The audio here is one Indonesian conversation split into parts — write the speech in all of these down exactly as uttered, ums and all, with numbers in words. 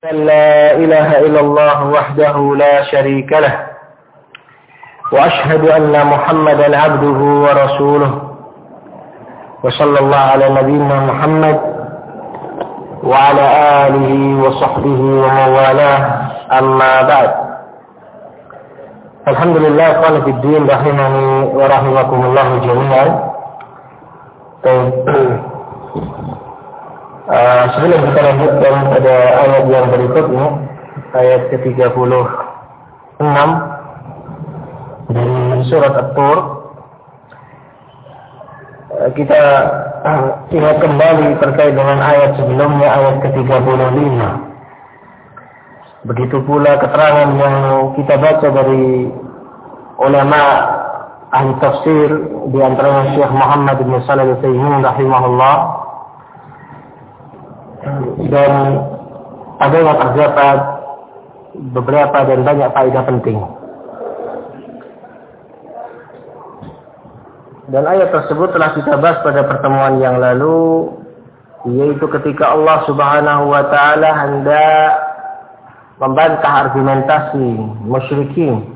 لا إله إلا الله وحده لا شريك له وأشهد أن محمدا عبده ورسوله وصلى الله على نبينا محمد وعلى آله وصحبه ومن والاه أما بعد. Alhamdulillah ikhwan fi din rahimani wa rahimakumullah jami'an. Uh, sebelum kita lanjutkan pada ayat yang berikutnya, ayat ke tiga puluh enam dari surat At-Tur, uh, kita uh, ingat kembali terkait dengan ayat sebelumnya, ayat ke tiga puluh lima. Begitu pula keterangan yang kita baca dari ulama ahli tafsir, di antaranya Syekh Muhammad bin Shalih Al-Utsaimin rahimahullah. Dan ada yang terdapat beberapa dan banyak faedah penting. Dan ayat tersebut telah kita bahas pada pertemuan yang lalu, yaitu ketika Allah Subhanahu wa taala hendak membantah argumentasi musyrikin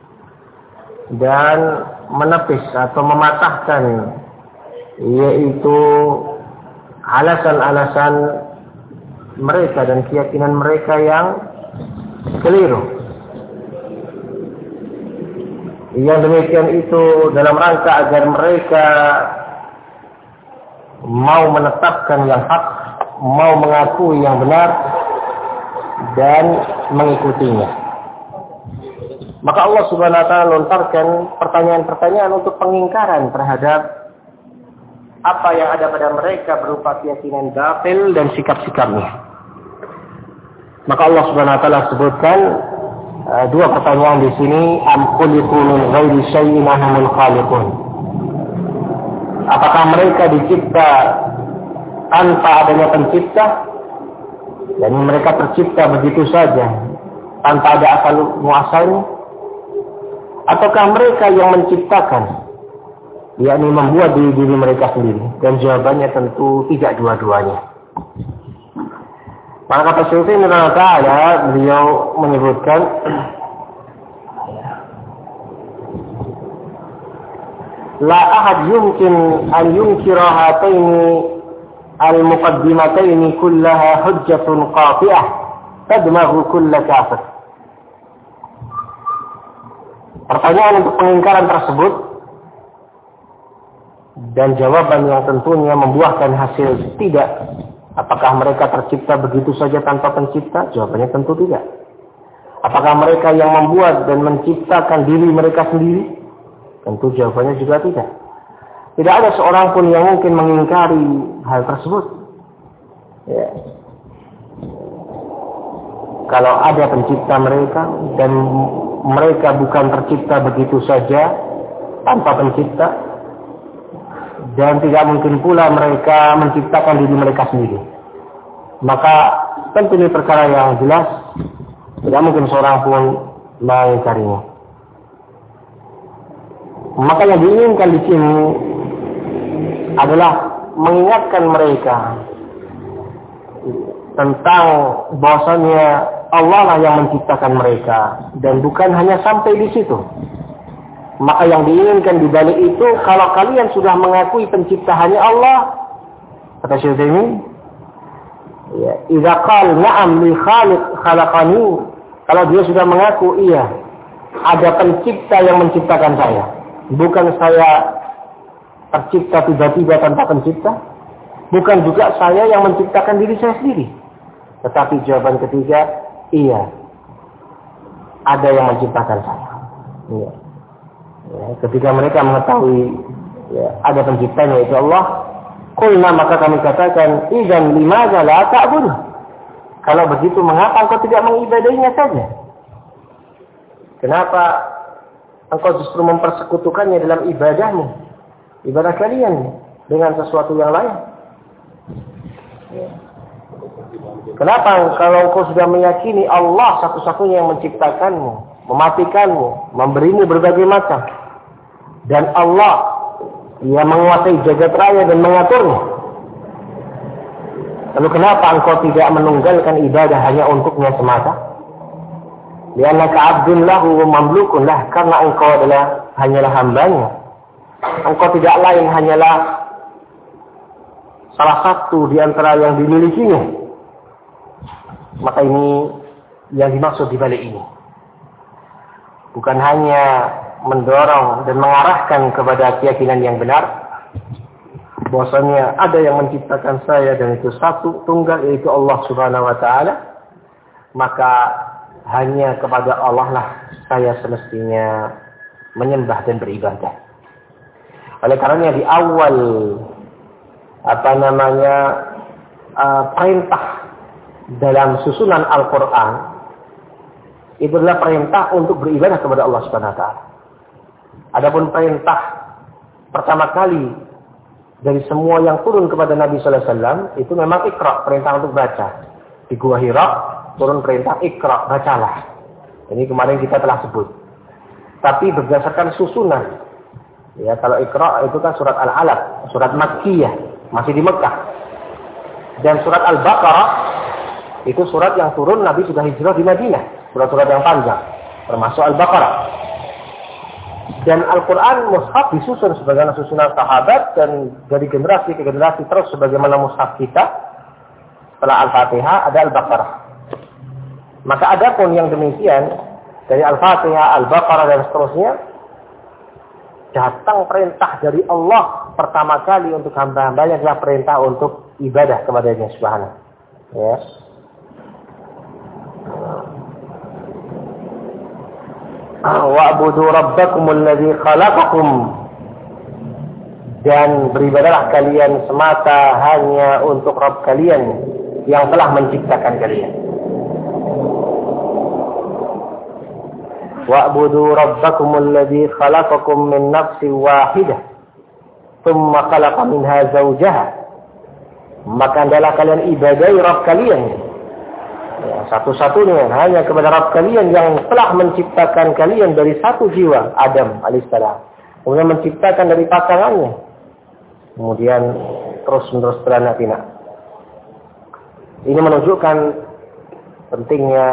dan menepis atau mematahkan, yaitu alasan-alasan mereka dan keyakinan mereka yang keliru. Yang demikian itu dalam rangka agar mereka mau menetapkan yang hak, mau mengakui yang benar dan mengikutinya. Maka Allah Subhanahu wa taala lontarkan pertanyaan-pertanyaan untuk pengingkaran terhadap apa yang ada pada mereka berupa keyakinan batil dan sikap-sikapnya. Maka Allah Subhanahu wa taala sebutkan uh, dua pertanyaan di sini, am khuliqu min ghairi syai'in ahumul khaliqun. Apakah mereka dicipta tanpa adanya pencipta? Dan mereka tercipta begitu saja tanpa ada asal muasalnya? Ataukah mereka yang menciptakan, yakni membuat diri diri mereka sendiri? Dan jawabannya tentu tidak dua-duanya. Maka kata Syekh Ibnu Taala, beliau menyebutkan la ahad yumkin an yunkira hataini al-muqaddimataini kullaha hujjatun qati'ah tadmaghu kull kafir. Pertanyaan untuk pengingkaran tersebut dan jawaban yang tentunya membuahkan hasil tidak. Apakah mereka tercipta begitu saja tanpa pencipta? Jawabannya tentu tidak. Apakah mereka yang membuat dan menciptakan diri mereka sendiri? Tentu jawabannya juga tidak. Tidak ada seorang pun yang mungkin mengingkari hal tersebut. Ya. Kalau ada pencipta mereka dan mereka bukan tercipta begitu saja tanpa pencipta, dan tidak mungkin pula mereka menciptakan diri mereka sendiri, maka tentu ini perkara yang jelas tidak mungkin seorang pun mengingkarinya. Maka yang diinginkan di sini adalah mengingatkan mereka tentang bahwasannya Allah lah yang menciptakan mereka dan bukan hanya sampai di situ. Maka yang diinginkan di balik itu, kalau kalian sudah mengakui pencipta hanya Allah, kata Syekh ini, ya, idza qala na'am li khaliq khalaqani, kalau dia sudah mengaku iya, ada pencipta yang menciptakan saya, bukan saya tercipta tiba-tiba tanpa pencipta, bukan juga saya yang menciptakan diri saya sendiri. Tetapi jawaban ketiga, iya, ada yang menciptakan saya. Iya. Ya, ketika mereka mengetahui ya, ada penciptanya itu Allah, qulna, maka kami katakan, idzan limadza la ta'budu? Kalau begitu mengapa engkau tidak mengibadahinya saja? Kenapa engkau justru mempersekutukannya dalam ibadahmu, ibadah kalian dengan sesuatu yang lain? Ya. Kenapa kalau engkau sudah meyakini Allah satu-satunya yang menciptakanmu, mematikanmu, memberimu berbagai macam, dan Allah yang menguasai jagat raya dan mengaturnya, Lalu kenapa engkau tidak menunggalkan ibadah hanya untuknya semata? Li'annaka abdun lahu wa mamlukun lah, karena engkau adalah hanyalah hambanya. Engkau tidak lain hanyalah salah satu di antara yang dimilikinya. Maka ini yang dimaksud di balik ini. Bukan hanya mendorong dan mengarahkan kepada keyakinan yang benar, bahwasanya ada yang menciptakan saya dan itu satu tunggal, yaitu Allah Subhanahu wa taala, maka hanya kepada Allah lah saya semestinya menyembah dan beribadah. Oleh karenanya di awal apa namanya uh, perintah dalam susunan Al-Quran itu adalah perintah untuk beribadah kepada Allah Subhanahu wa taala. Adapun perintah pertama kali dari semua yang turun kepada Nabi sallallahu alaihi wasallam itu memang Iqra, perintah untuk baca. Di Gua Hira turun perintah Iqra, bacalah. Ini kemarin kita telah sebut. Tapi berdasarkan susunan. Ya, kalau Iqra itu kan surat Al-Alaq, surat Makkiyah, masih di Mekah. Dan surat Al-Baqarah itu surat yang turun Nabi sudah hijrah di Madinah. Surat-surat yang panjang, termasuk Al-Baqarah. Dan Al-Quran mushaf disusun sebagaimana susunan sahabat, dan dari generasi ke generasi terus sebagaimana mushaf kita. Setelah Al-Fatihah ada Al-Baqarah. Maka ada pun yang demikian dari Al-Fatihah, Al-Baqarah dan seterusnya, datang perintah dari Allah pertama kali untuk hamba-hambanya adalah perintah untuk ibadah kepada-Nya Subhanahu. Ya. Wa'budu rabbakumul ladzi khalaqakum, dan beribadahlah kalian semata hanya untuk Rabb kalian yang telah menciptakan kalian. Wa'budu rabbakumul ladzi khalaqakum min nafsin wahidah thumma khalaqa minha zawjaha, maka hendaklah kalian ibadahi Rabb kalian ya, satu-satunya hanya kepada Rabb kalian yang telah menciptakan kalian dari satu jiwa, Adam alaihissalam, kemudian menciptakan dari pasangannya, kemudian terus-menerus beranak pinak. Ini menunjukkan pentingnya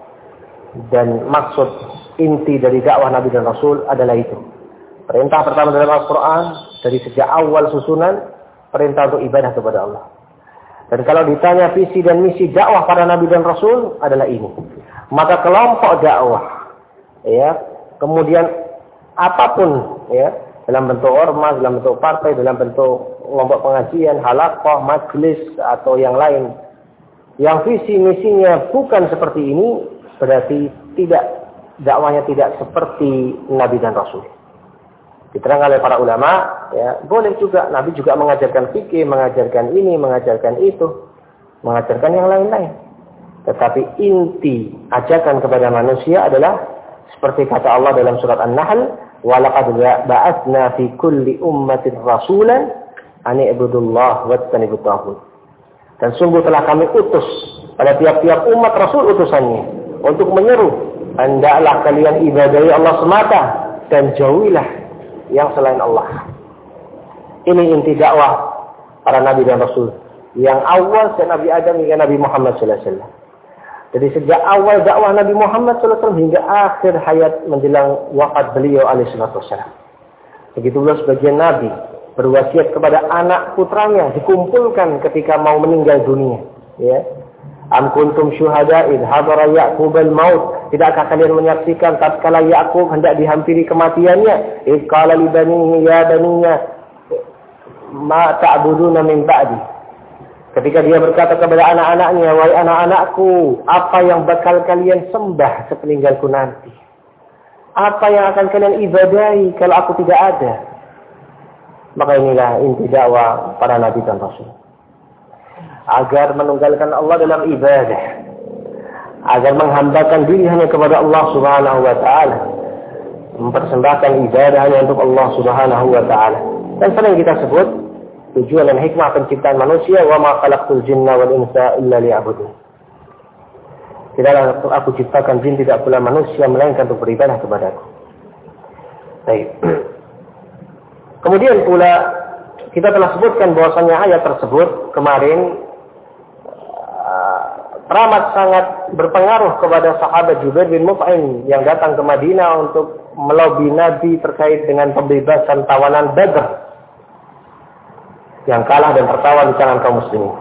dan maksud inti dari dakwah Nabi dan Rasul adalah itu. Perintah pertama dalam Al-Quran dari sejak awal susunan, perintah untuk ibadah kepada Allah. Dan kalau ditanya visi dan misi dakwah para Nabi dan Rasul adalah ini. Maka kelompok dakwah, ya, kemudian apapun, ya, dalam bentuk ormas, dalam bentuk partai, dalam bentuk kelompok pengajian, halaqah, majlis atau yang lain, yang visi misinya bukan seperti ini, berarti tidak dakwahnya tidak seperti Nabi dan Rasul. Diterangkan oleh para ulama, ya, boleh juga Nabi juga mengajarkan fikih, mengajarkan ini, mengajarkan itu, mengajarkan yang lain-lain. Tetapi inti ajakan kepada manusia adalah seperti kata Allah dalam surat An-Nahl, "Wa laqad ba'atsna fi kulli ummatin rasulan an i'budullaha wajtanibut taghut." Dan sungguh telah kami utus pada tiap-tiap umat Rasul utusannya untuk menyeru, hendaklah kalian ibadahi Allah semata dan jauhilah yang selain Allah. Ini inti dakwah para Nabi dan Rasul. Yang awal sejak Nabi Adam hingga Nabi Muhammad sallallahu alaihi wasallam. Jadi sejak awal dakwah Nabi Muhammad sallallahu alaihi wasallam hingga akhir hayat menjelang wafat beliau alaihi wasallam. Begitu pula sebagian Nabi berwasiat kepada anak putranya dikumpulkan ketika mau meninggal dunia. Ya. Am kuntum syuhada id hadara Ya'qub al-maut, tidakkah kalian menyaksikan tatkala Ya'qub hendak dihampiri kematiannya, id qala li banihi ya baniya ma ta'buduna min ba'di, ketika dia berkata kepada anak-anaknya, wahai anak-anakku, apa yang bakal kalian sembah sepeninggalku nanti, apa yang akan kalian ibadahi kalau aku tidak ada. Maka inilah inti dakwah para Nabi dan Rasul, agar menunggalkan Allah dalam ibadah, agar menghambakan diri hanya kepada Allah Subhanahu wa taala, mempersembahkan ibadah hanya untuk Allah Subhanahu wa taala. Dan sering kita sebut tujuan dan hikmah penciptaan manusia, wa ma khalaqtul jinna wal insa illa liya'budun. Tidaklah aku ciptakan jin tidak pula manusia melainkan untuk beribadah kepadaku. Baik. Kemudian pula kita telah sebutkan bahwasanya ayat tersebut kemarin teramat sangat berpengaruh kepada sahabat Jubair bin Mut'im yang datang ke Madinah untuk melobi Nabi terkait dengan pembebasan tawanan Badr yang kalah dan tertawan di tangan kaum muslimin.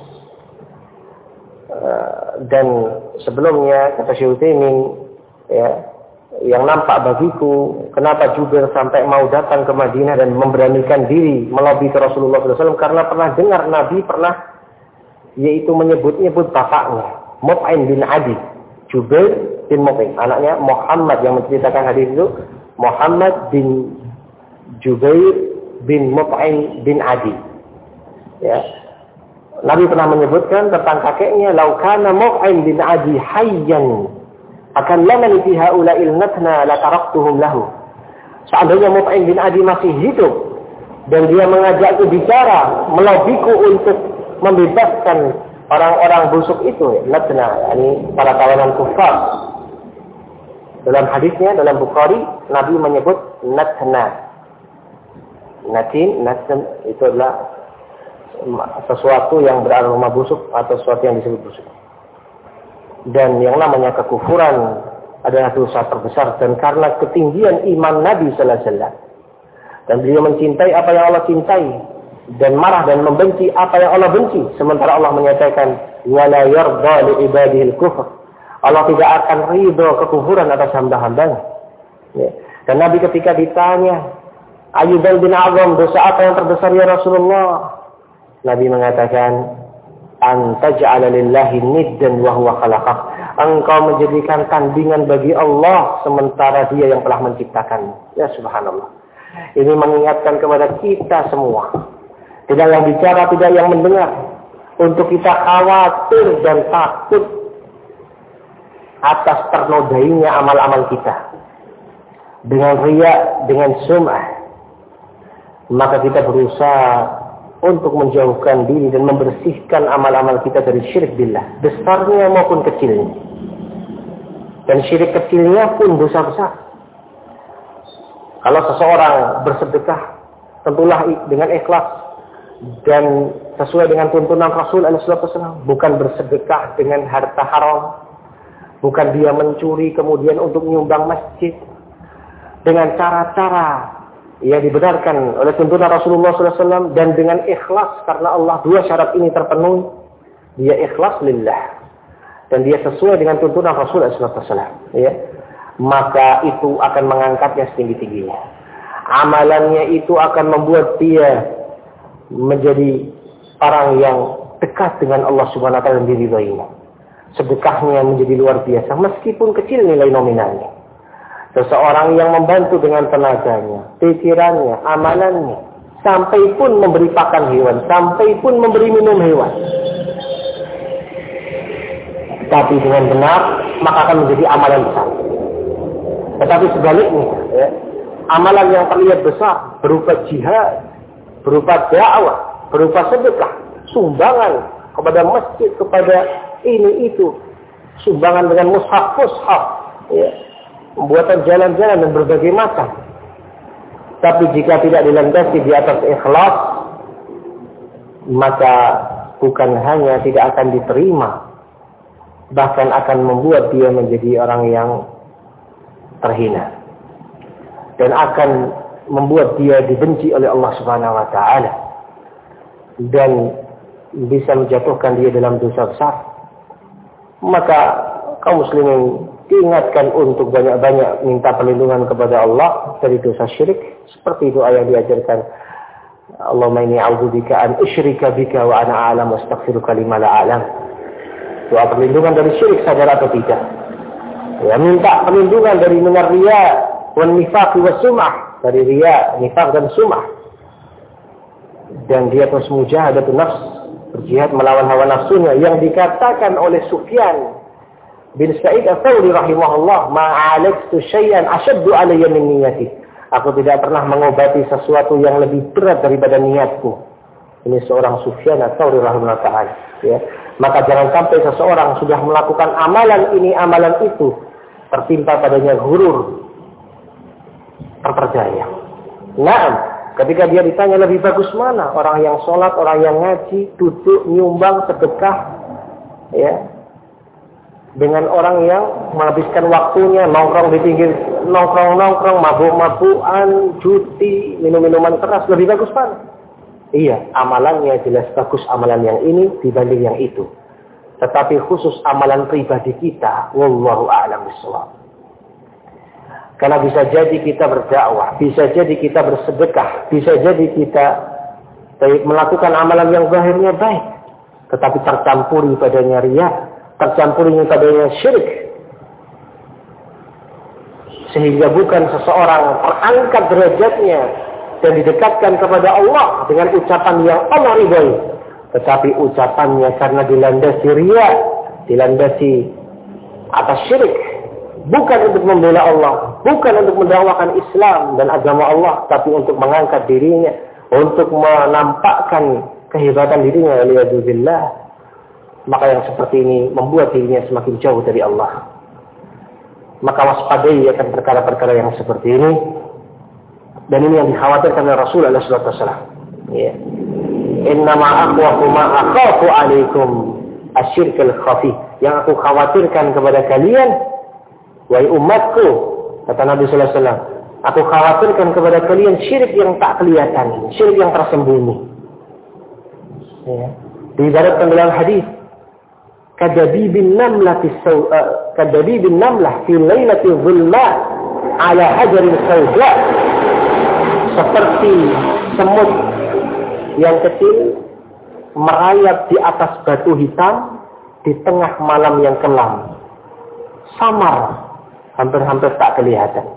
Dan sebelumnya kata Syekh Utsaimin, ya, yang nampak bagiku kenapa Jubair sampai mau datang ke Madinah dan memberanikan diri melobi ke Rasulullah shallallahu alaihi wasallam karena pernah dengar Nabi pernah yaitu menyebut-nyebut bapaknya Mut'im bin Adi. Jubair bin Mut'im, anaknya Muhammad yang menceritakan hadis itu Muhammad bin Jubair bin Mut'im bin Adi. Ya. Nabi pernah menyebutkan tentang kakeknya, "Lau kana Mut'im bin Adi hayyan akan lamani fi haula'il natna la taraktuhum lahu." Seandainya Mut'im bin Adi masih hidup dan dia mengajakku bicara, melobiku untuk membebaskan orang-orang busuk itu, natna, yakni para tawanan kufar. Dalam hadisnya dalam Bukhari, Nabi menyebut natna. Natin, natna itu adalah sesuatu yang beraroma busuk atau sesuatu yang disebut busuk. Dan yang namanya kekufuran adalah dosa terbesar, dan karena ketinggian iman Nabi sallallahu alaihi wasallam dan beliau mencintai apa yang Allah cintai dan marah dan membenci apa yang Allah benci, sementara Allah menyatakan wala yarda li ibadihi al-kufr. Allah tidak akan ridho kekufuran atas hamba-hambanya. Ya. Dan Nabi ketika ditanya, ayu dzambin a'zam, dosa apa yang terbesar ya Rasulullah? Nabi mengatakan, anta ja'ala lillahi niddan wa huwa khalaqak. Engkau menjadikan tandingan bagi Allah sementara Dia yang telah menciptakanmu. Ya subhanallah. Ini mengingatkan kepada kita semua. Tidak yang bicara, tidak yang mendengar. Untuk kita khawatir dan takut atas ternodainya amal-amal kita. Dengan riya, dengan sum'ah. Maka kita berusaha untuk menjauhkan diri dan membersihkan amal-amal kita dari syirik billah. Besarnya maupun kecilnya. Dan syirik kecilnya pun dosa besar. Kalau seseorang bersedekah, tentulah dengan ikhlas dan sesuai dengan tuntunan Rasul alaihi wasallam, bukan bersedekah dengan harta haram, bukan dia mencuri kemudian untuk menyumbang masjid, dengan cara-cara yang dibenarkan oleh tuntunan Rasulullah sallallahu alaihi wasallam dan dengan ikhlas karena Allah. Dua syarat ini terpenuhi, dia ikhlas lillah dan dia sesuai dengan tuntunan Rasul sallallahu alaihi wasallam, ya, maka itu akan mengangkatnya setinggi-tingginya. Amalannya itu akan membuat dia menjadi orang yang dekat dengan Allah Subhanahu wa taala dan diridhoinya. Sedekahnya menjadi luar biasa meskipun kecil nilai nominalnya. Seseorang yang membantu dengan tenaganya, pikirannya, amalannya, sampai pun memberi pakan hewan, sampai pun memberi minum hewan. Tapi dengan benar, maka akan menjadi amalan besar. Tetapi sebaliknya, ya, amalan yang terlihat besar berupa jihad, berupa dakwah, berupa sedekah, sumbangan kepada masjid, kepada ini itu, sumbangan dengan mushaf-mushaf, ya, pembuatan jalan-jalan dan berbagai macam. Tapi jika tidak dilandasi di atas ikhlas, maka bukan hanya tidak akan diterima, bahkan akan membuat dia menjadi orang yang terhina dan akan membuat dia dibenci oleh Allah Subhanahu wa taala dan bisa menjatuhkan dia dalam dosa besar. Maka kaum muslimin diingatkan untuk banyak-banyak minta perlindungan kepada Allah dari dosa syirik, seperti doa yang diajarkan, Allahumma inni a'udzubika an usyrika bika wa ana a'lam wa astaghfiruka lima la a'lam. Doa perlindungan dari syirik, sadar atau tidak. Ya, minta perlindungan dari minar riya wan nifaq wa sum'ah, dari riya, nifaq dan sum'ah. Dan dia terus mujahadatun nafs, berjihad melawan hawa nafsunya, yang dikatakan oleh Sufyan bin Sa'id Ats-Tsauri rahimahullah, ma'alaktu syai'an ashaddu alayya min niyati. Aku tidak pernah mengobati sesuatu yang lebih berat daripada niatku. Ini seorang Sufyan Ats-Tsauri rahimahullah ta'ala, ya. Maka jangan sampai seseorang sudah melakukan amalan ini, amalan itu, tertimpa padanya gurur, terpercaya. Naam, ketika dia ditanya lebih bagus mana, orang yang sholat, orang yang ngaji, duduk, nyumbang, sedekah, ya, dengan orang yang menghabiskan waktunya nongkrong di pinggir, nongkrong-nongkrong, mabuk-mabukan, judi, minum-minuman keras, lebih bagus mana? Iya, amalannya jelas bagus amalan yang ini dibanding yang itu. Tetapi khusus amalan pribadi kita, wallahu a'lam bishawab. Karena bisa jadi kita berdakwah, bisa jadi kita bersedekah, bisa jadi kita melakukan amalan yang zahirnya baik, tetapi tercampuri padanya riya, tercampuri padanya syirik, sehingga bukan seseorang terangkat derajatnya dan didekatkan kepada Allah dengan ucapan yang Allah ridhai, tetapi ucapannya karena dilandasi riya, dilandasi atas syirik, bukan untuk membela Allah, bukan untuk mendakwakan Islam dan agama Allah, tapi untuk mengangkat dirinya, untuk menampakkan kehebatan dirinya, waliyadzubillah. Maka yang seperti ini membuat dirinya semakin jauh dari Allah. Maka waspadai akan perkara-perkara yang seperti ini. Dan ini yang dikhawatirkan oleh Rasulullah shallallahu alaihi wasallam. Ya. Innama akhwafu ma akhafu alaikum asyirkul khafi. Yang aku khawatirkan kepada kalian, wahai umatku, kata Nabi sallallahu alaihi wasallam, aku khawatirkan kepada kalian syirik yang tak kelihatan, syirik yang tersembunyi. Ya. Diibaratkan dalam hadis, kadabibin namlati saw uh, kadabibin namlah fi lailati dhulma ala hajarin sawda, seperti semut yang kecil merayap di atas batu hitam di tengah malam yang kelam, samar, hampir-hampir tak kelihatan.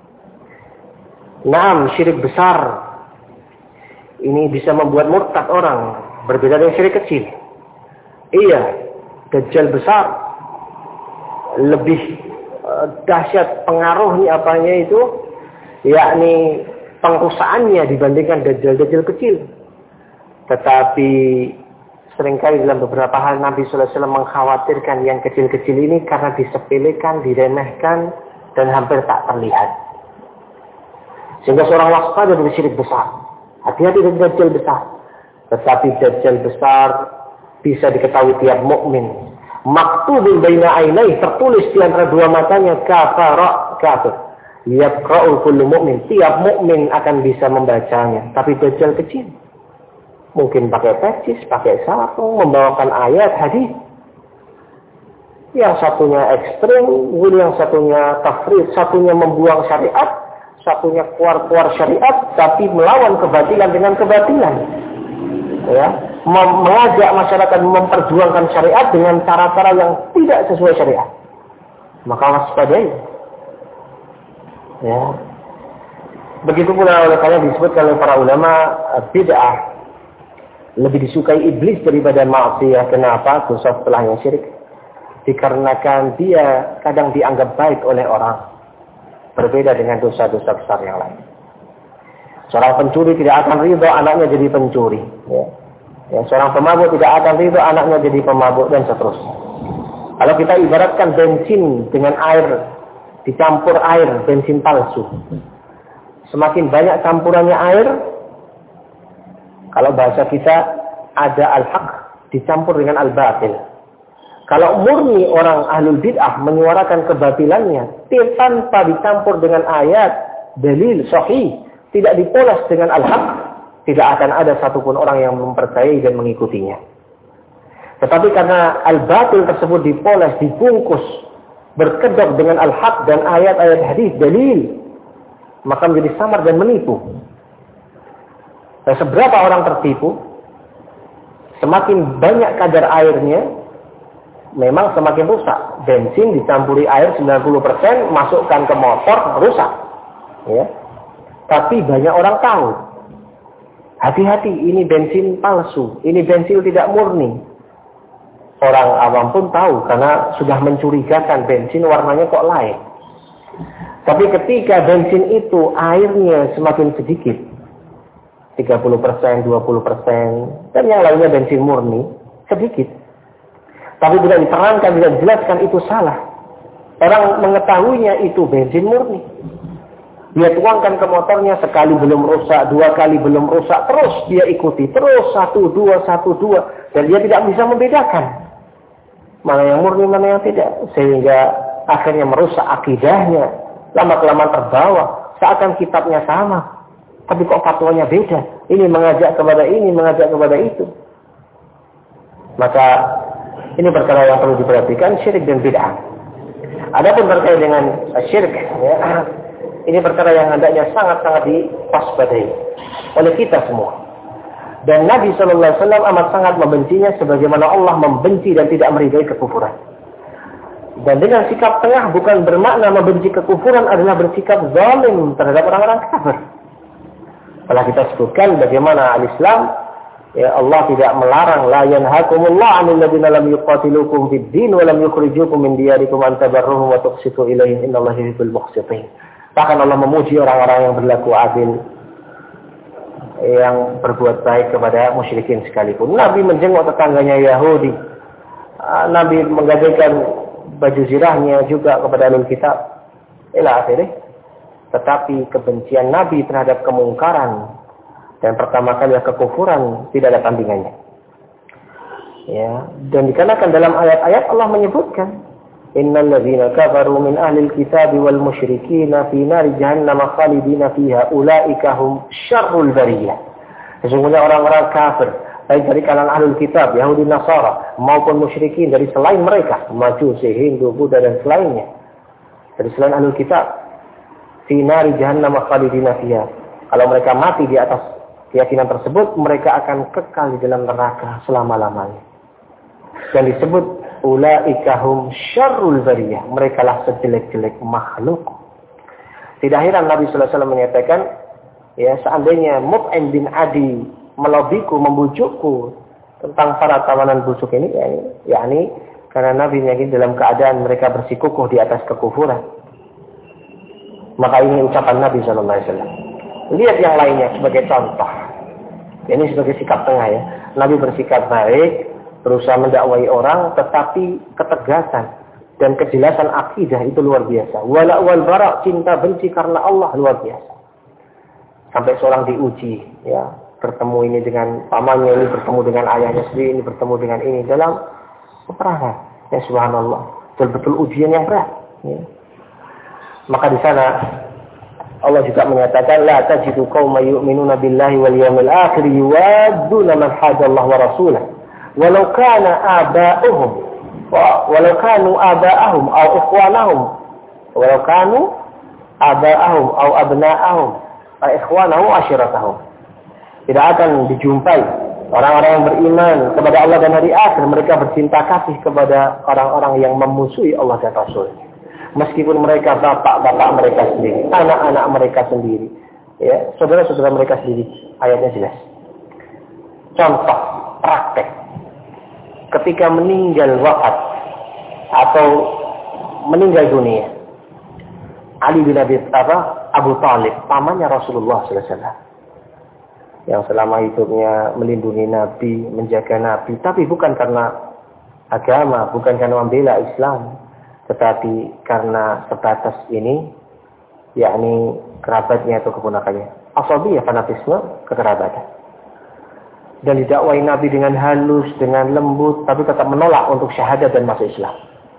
Naam, syirik besar ini bisa membuat murtad orang, berbeda dengan syirik kecil. Iya, dajjal besar lebih uh, dahsyat pengaruhnya apanya itu, yakni pengrusakannya dibandingkan dajjal-dajjal kecil. Tetapi seringkali dalam beberapa hal Nabi sallallahu alaihi wasallam mengkhawatirkan yang kecil-kecil ini karena disepelekan, diremehkan, dan hampir tak terlihat. Sehingga seorang waspada dari syirik besar. Hati-hati dari dajjal besar. Tetapi dajjal besar bisa diketahui tiap mukmin. Maktubun baina ainai, tertulis di antara dua matanya, kafara kafir. Yaqra'u kullu mu'min, tiap mukmin akan bisa membacanya. Tapi dajjal kecil mungkin pakai pecis, pakai sarung, membawakan ayat, hadis. Yang satunya ekstrem, yang satunya tafrid, satunya membuang syariat, satunya keluar-keluar syariat, tapi melawan kebatilan dengan kebatilan. Ya, mengajak masyarakat memperjuangkan syariat dengan cara-cara yang tidak sesuai syariat. Maka waspadai. Ya. Begitu pula oleh karena disebutkan oleh para ulama, bid'ah lebih disukai iblis daripada maksiat. Kenapa? Dosa setelahnya syirik. Dikarenakan dia kadang dianggap baik oleh orang, berbeda dengan dosa-dosa besar yang lain. Seorang pencuri tidak akan ridho anaknya jadi pencuri. Ya. Ya, seorang pemabuk tidak akan ridho anaknya jadi pemabuk, dan seterusnya. Kalau kita ibaratkan bensin dengan air, dicampur air, bensin palsu. Semakin banyak campurannya air, kalau bahasa kita ada al-haq dicampur dengan al-batil. Kalau murni orang ahlul bid'ah menyuarakan kebatilannya tanpa dicampur dengan ayat, dalil, sahih, tidak dipoles dengan al-haq, tidak akan ada satupun orang yang mempercayai dan mengikutinya. Tetapi karena al-batil tersebut dipoles, dibungkus, berkedok dengan al-haq dan ayat-ayat hadis, dalil, maka menjadi samar dan menipu. Dan seberapa orang tertipu, semakin banyak kadar airnya, memang semakin rusak. Bensin dicampuri air sembilan puluh persen, masukkan ke motor, rusak. Ya. Tapi banyak orang tahu. Hati-hati, ini bensin palsu, ini bensin tidak murni. Orang awam pun tahu, karena sudah mencurigakan bensin warnanya kok lain. Tapi ketika bensin itu airnya semakin sedikit, tiga puluh persen, dua puluh persen, dan yang lainnya bensin murni, sedikit. Tapi tidak diterangkan, tidak dijelaskan, itu salah. Orang mengetahuinya itu bensin murni. Dia tuangkan ke motornya, sekali belum rusak, dua kali belum rusak, terus dia ikuti, terus satu, dua, satu, dua, dan dia tidak bisa membedakan. mana yang murni, mana yang tidak, sehingga akhirnya merusak akidahnya, lama-kelamaan terbawa, seakan kitabnya sama, tapi kok fatwanya beda, ini mengajak kepada ini, mengajak kepada itu. Maka ini perkara yang perlu diperhatikan, syirik dan bid'ah. Adapun terkait dengan syirik, ya, ini perkara yang hendaknya sangat-sangat diwaspadai oleh kita semua. Dan Nabi shallallahu alaihi wasallam amat sangat membencinya, sebagaimana Allah membenci dan tidak meridai kekufuran. Dan dengan sikap tengah bukan bermakna membenci kekufuran adalah bersikap zalim terhadap orang-orang kafir. Setelah kita sebutkan bagaimana al-Islam, ya, Allah tidak melarang, la yanhakumullah 'anil ladzina lam yuqatilukum fid din wa lam yukhrijukum min diyarikum an tabarruhum wa tuqsitu ilaihim innallaha yuhibbul muqsitin. Bahkan Allah memuji orang-orang yang berlaku adil, yang berbuat baik kepada musyrikin sekalipun. Nabi menjenguk tetangganya Yahudi. Nabi menggadaikan baju zirahnya juga kepada ahlul kitab. Ila akhirnya. Tetapi kebencian Nabi terhadap kemungkaran dan pertama kali kekufuran tidak ada tandingannya. Ya, dan dikarenakan dalam ayat-ayat Allah menyebutkan, innal ladzina kafaru min ahlil kitabi wal musyrikin fi nari jahannam khalidina fiha ulaika hum syarrul bariyah. Sesungguhnya orang-orang kafir baik dari kalangan ahlul kitab, Yahudi, Nasara maupun musyrikin dari selain mereka, Majusi, Hindu, Buddha dan selainnya, dari selain ahlul kitab, fi nari jahannam khalidina fiha. Kalau mereka mati di atas keyakinan tersebut, mereka akan kekal di dalam neraka selama-lamanya. Dan disebut ulaika hum syarrul bariyah, mereka lah sejelek-jelek makhluk. Tidak heran Nabi sallallahu alaihi wasallam menyatakan, ya, seandainya Mut'im bin Adi melobiku, membujukku tentang para tawanan busuk ini, yakni, yakni karena Nabi yakin dalam keadaan mereka bersikukuh di atas kekufuran. Maka ini ucapan Nabi sallallahu alaihi wasallam. Lihat yang lainnya sebagai contoh. Ini sebagai sikap tengah, ya. Nabi bersikap baik, berusaha mendakwai orang, tetapi ketegasan dan kejelasan akidah itu luar biasa. Wala wal bara, cinta benci karena Allah, luar biasa. Sampai seorang diuji, ya, bertemu ini dengan pamannya, ini bertemu dengan ayahnya sendiri, ini bertemu dengan ini dalam peperangan. Ya subhanallah, betul-betul ujian yang berat. Ya. Maka di sana Allah juga menyatakan, la tajidu qauman yu'minuna billahi wal yawmil akhir yuwadduna man hadallahu wa rasulahu walau kana aba'uhum walau kanu aba'ahum aw ikhwanahum walau kanu aba'ahum aw abna'ahum aw ikhwanahum ashiratahum. Tidak akan dijumpai orang-orang yang beriman kepada Allah dan hari akhir mereka bercinta kasih kepada orang-orang yang memusuhi Allah dan Rasul, meskipun mereka bapak-bapak mereka sendiri, anak-anak mereka sendiri, ya, saudara-saudara mereka sendiri. Ayatnya jelas. Contoh praktek ketika meninggal wafat atau meninggal dunia Ali bin Abi apa Abu Thalib, pamannya Rasulullah sallallahu alaihi wasallam, yang selama hidupnya melindungi Nabi, menjaga Nabi, tapi bukan karena agama, bukan karena membela Islam, tetapi karena sebatas ini, yakni kerabatnya atau keponakannya. Asabiyah, fanatisme, kekerabatan. Dan didakwai Nabi dengan halus, dengan lembut, tapi tetap menolak untuk syahadat dan masuk Islam.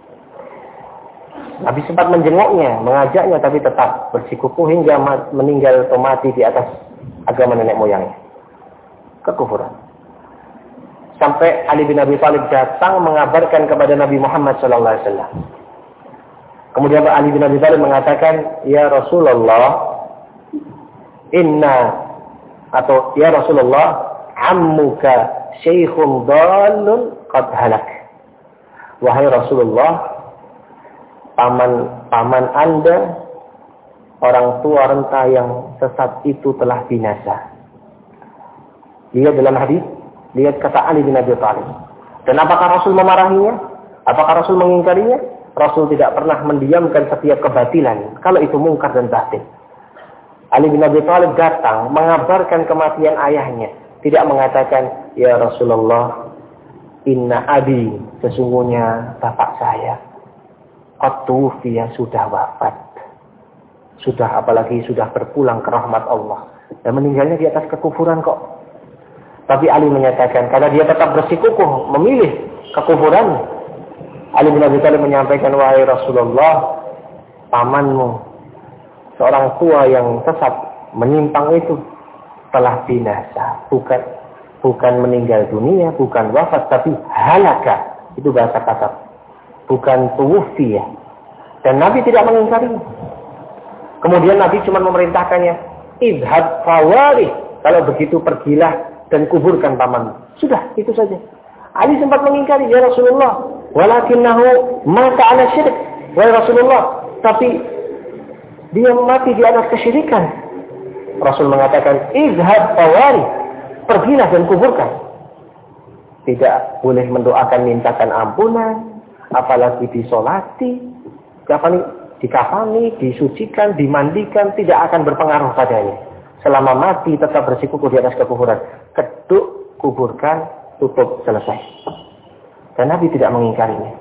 Nabi sempat menjenguknya, mengajaknya, tapi tetap bersikukuh hingga meninggal atau mati di atas agama nenek moyangnya. Kekufuran. Sampai Ali bin Abi Thalib datang mengabarkan kepada Nabi Muhammad sallallahu alaihi wasallam. Kemudian Ali bin Abi Thalib mengatakan, ya Rasulullah, inna, atau ya Rasulullah, ammuka syekhun dhalun qad halak. Wahai Rasulullah, paman paman Anda, orang tua renta yang sesat itu telah binasa. Lihat dalam hadis, lihat kata Ali bin Abi Thalib. Dan apakah Rasul memarahinya? Apakah Rasul mengingkarinya? Rasul tidak pernah mendiamkan setiap kebatilan, kalau itu mungkar dan batil. Ali bin Abi Thalib datang mengabarkan kematian ayahnya, tidak mengatakan, ya Rasulullah, inna abi, sesungguhnya bapak saya qad tuwfiya, sudah wafat, sudah, apalagi sudah berpulang ke rahmat Allah, dan meninggalnya di atas kekufuran kok. Tapi Ali menyatakan, karena dia tetap bersikukuh memilih kekufuran, Ali bin Abi Thalib menyampaikan, wahai Rasulullah, pamanmu, seorang tua yang sesat, menyimpang itu telah binasa. Bukan bukan meninggal dunia, bukan wafat, tapi halaka. Itu bahasa kasar. Bukan tuwufi ya. Dan Nabi tidak mengingkari. Kemudian Nabi cuma memerintahkannya, idhab fawari. Kalau begitu pergilah dan kuburkan pamanmu. Sudah, itu saja. Ali sempat mengingkari, ya Rasulullah, walakinnahu mata ala syirik. Wahai Rasulullah, tapi dia mati di atas kesyirikan. Rasul mengatakan, izhab fawari, pergilah dan kuburkan. Tidak boleh mendoakan mintakan ampunan, apalagi disolati, dikafani, dikafani, disucikan, dimandikan, tidak akan berpengaruh padanya. Selama mati tetap bersikukuh di atas kekufuran. Keduk, kuburkan, tutup, selesai. Dan Nabi tidak mengingkarinya.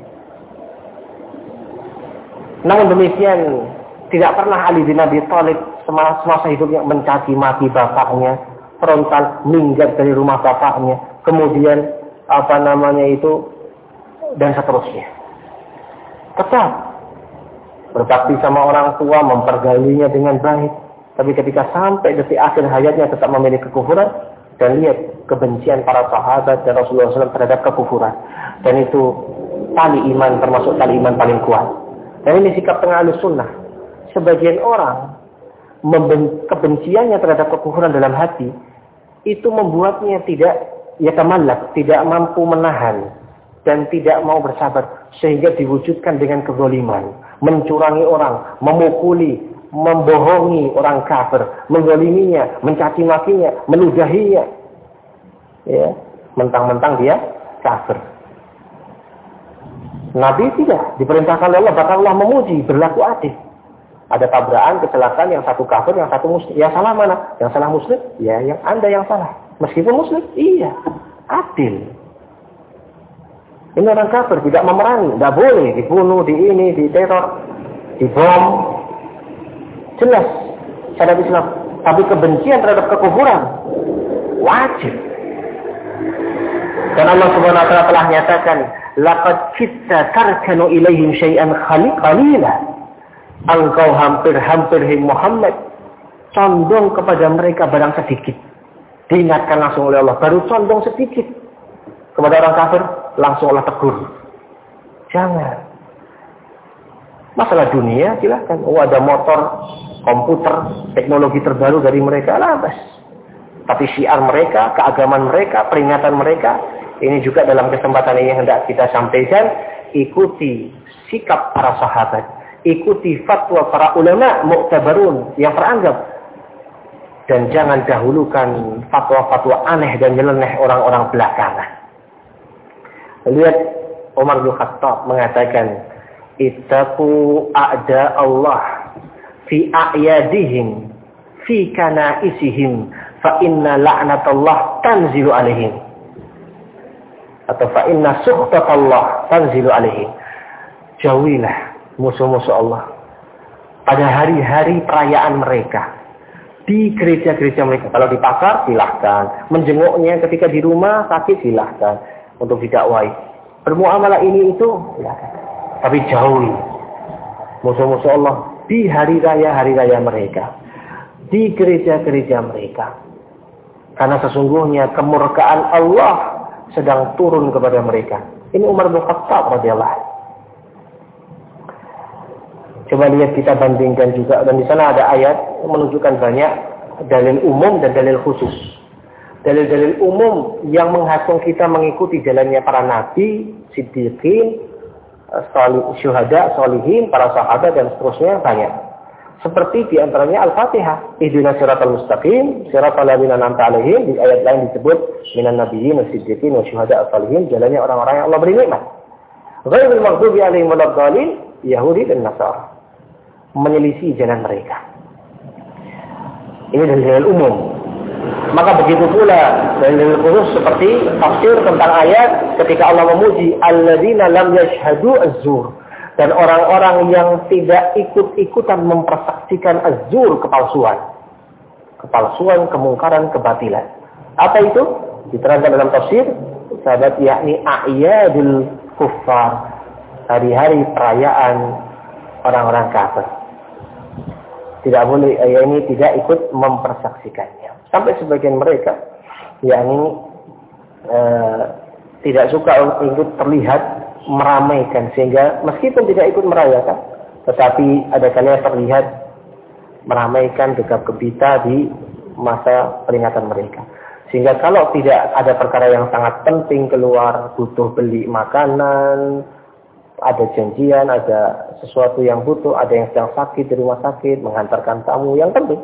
Namun demikian, tidak pernah Ali bin Abi Thalib semasa hidupnya mencaci maki bapaknya, frontal minggat dari rumah bapaknya, kemudian apa namanya itu, dan seterusnya. Tetap berbakti sama orang tua, mempergaulinya dengan baik. Tapi ketika sampai detik akhir hayatnya tetap memiliki kekufuran. Dan lihat kebencian para sahabat dan Rasulullah shallallahu alaihi wasallam terhadap kekufuran. Dan itu tali iman, termasuk tali iman paling kuat. Dan ini sikap tengah Ahlussunnah. Sebagian orang kebenciannya terhadap kekufuran dalam hati itu membuatnya tidak yatamallak, tidak mampu menahan dan tidak mau bersabar, sehingga diwujudkan dengan kezaliman, mencurangi orang, memukuli, membohongi orang kafir, menzaliminya, mencaci makinya, meludahinya. Ya, mentang-mentang dia kafir. Nabi tidak diperintahkan oleh Allah, bahkan Allah memuji, berlaku adil. Ada tabrakan, kecelakaan, yang satu kafir, yang satu muslim. Yang salah mana? Yang salah muslim? Ya, yang Anda yang salah. Meskipun muslim? Iya, adil. Ini orang kafir, tidak memerangi, tidak boleh dibunuh, di ini, di teror, dibom. Jelas syariat Islam. Tapi kebencian terhadap kekufuran wajib. Dan Allah Subhanahu wa taala telah nyatakan, laqad kitta tarkanu ilaihim syai'an qalila. Engkau hampir-hampir Muhammad condong kepada mereka barang sedikit. Diingatkan langsung oleh Allah, baru condong sedikit kepada orang kafir, langsung Allah tegur. Jangan. Masalah dunia silahkan. Oh, ada motor, komputer, teknologi terbaru dari mereka, labas. Tapi syiar mereka, keagamaan mereka, peringatan mereka, ini juga dalam kesempatan ini yang hendak kita sampaikan. Ikuti sikap para sahabat, ikuti fatwa para ulama mu'tabarun yang teranggap, dan jangan dahulukan fatwa-fatwa aneh dan nyeleneh orang-orang belakangan. Lihat Umar bin Khattab mengatakan, ittaqu a'da Allah fi a'yadihim fi kana'isihim fa inna la'natallah tanzilu alaihim, atau fa inna sukhtatallah tanzilu alaihim. Jauhilah musuh-musuh Allah pada hari-hari perayaan mereka, di gereja-gereja mereka. Kalau di pasar silahkan, menjenguknya ketika di rumah sakit silahkan untuk didakwai, bermuamalah ini itu silahkan. Tapi jauhi musuh-musuh Allah di hari raya-hari raya mereka, di gereja-gereja mereka. Karena sesungguhnya kemurkaan Allah sedang turun kepada mereka. Ini Umar bin Khattab radhiyallahu anhu. Coba lihat, kita bandingkan juga, dan di sana ada ayat menunjukkan banyak dalil umum dan dalil khusus. Dalil-dalil umum yang menghasung kita mengikuti jalannya para nabi, siddiqin, syuhada, solihin, para sahabat, dan seterusnya banyak. Seperti diantaranya Al-Fatihah, ihdinas siratal mustaqim, siratal ladzina an'amta 'alaihim. Di ayat lain disebut minan nabiyyin wasiddiqin wasyuhada as-solihin, jalannya orang-orang yang Allah beri nikmat. Ghairil maghdubi 'alaihim waladdallin, Yahudi dan Nasara, menyelisih jalan mereka. Ini dalil umum. Maka begitu pula dalil khusus seperti tafsir tentang ayat ketika Allah memuji alladzina lam yashhadu az-zur, dan orang-orang yang tidak ikut-ikutan mempersaksikan az-zur, kepalsuan. Kepalsuan, kemungkaran, kebatilan. Apa itu? Diterangkan dalam tafsir sahabat, yakni a'yadul kuffar, hari-hari perayaan orang-orang kafir. Tidak boleh, ya ini tidak ikut mempersaksikannya. Sampai sebagian mereka, yakni eh, tidak suka ikut terlihat meramaikan, sehingga meskipun tidak ikut merayakan, tetapi ada kalanya terlihat meramaikan gegap gempita di masa peringatan mereka. Sehingga kalau tidak ada perkara yang sangat penting keluar, butuh beli makanan, ada janjian, ada sesuatu yang butuh, ada yang sedang sakit di rumah sakit, menghantarkan tamu yang penting,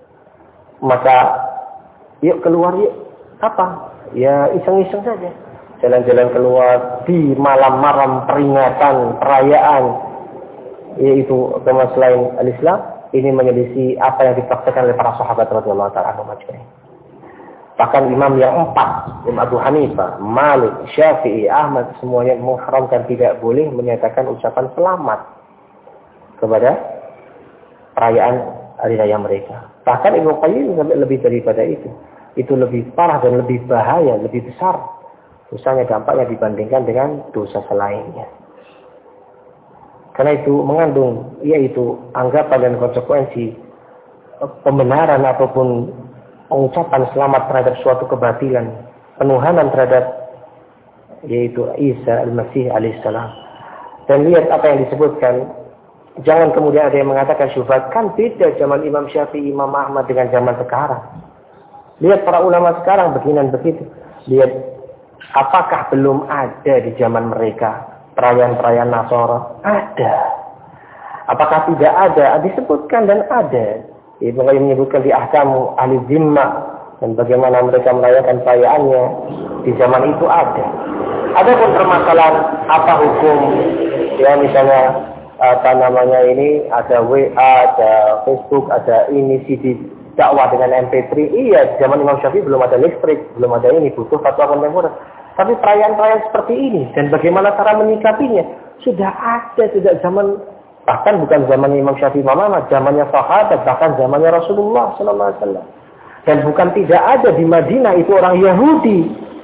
maka yuk keluar yuk. Apa? Ya iseng-iseng saja. Jalan-jalan keluar di malam-malam peringatan, perayaan, yaitu agama selain al-Islam, ini menyelisih apa yang dipraktikkan oleh para sahabat radhiyallahu ta'ala anhum ajma'in. Bahkan imam yang empat, Imam Abu Hanifah, Malik, Syafi'i, Ahmad, semuanya mengharamkan, tidak boleh menyatakan ucapan selamat kepada perayaan hari raya mereka. Bahkan Ibnu Qayyim sampai lebih daripada itu. Itu lebih parah dan lebih bahaya, lebih besar dosanya, dampaknya dibandingkan dengan dosa selainnya. Karena itu mengandung, yaitu anggapan dan konsekuensi pembenaran ataupun pengucapan selamat terhadap suatu kebatilan, penuhanan terhadap yaitu Isa al-Masih alaihissalam. Dan lihat apa yang disebutkan. Jangan kemudian ada yang mengatakan syubhat, kan beda zaman Imam Syafi'i, Imam Ahmad dengan zaman sekarang. Lihat para ulama sekarang begini dan begitu. Lihat apakah belum ada di zaman mereka perayaan-perayaan Nasara? Ada. Apakah tidak ada? Disebutkan dan ada. Ibnu Qayyim menyebutkan di Ahkam Ahli Zimmah, dan bagaimana mereka merayakan perayaannya di zaman itu ada. Adapun permasalahan apa hukum, ya misalnya apa namanya ini, ada W A, ada Facebook, ada ini C D dakwah dengan M P tiga. Iya, di zaman Imam Syafi'i belum ada listrik, belum ada ini, butuh fatwa kontemporer. Tapi perayaan-perayaan seperti ini dan bagaimana cara menyikapinya sudah ada sejak zaman, bahkan bukan zaman Imam Syafi'i, Imam Ahmad, zamannya sahabat, bahkan zamannya Rasulullah sallallahu alaihi wasallam. Dan bukan tidak ada di Madinah itu orang Yahudi.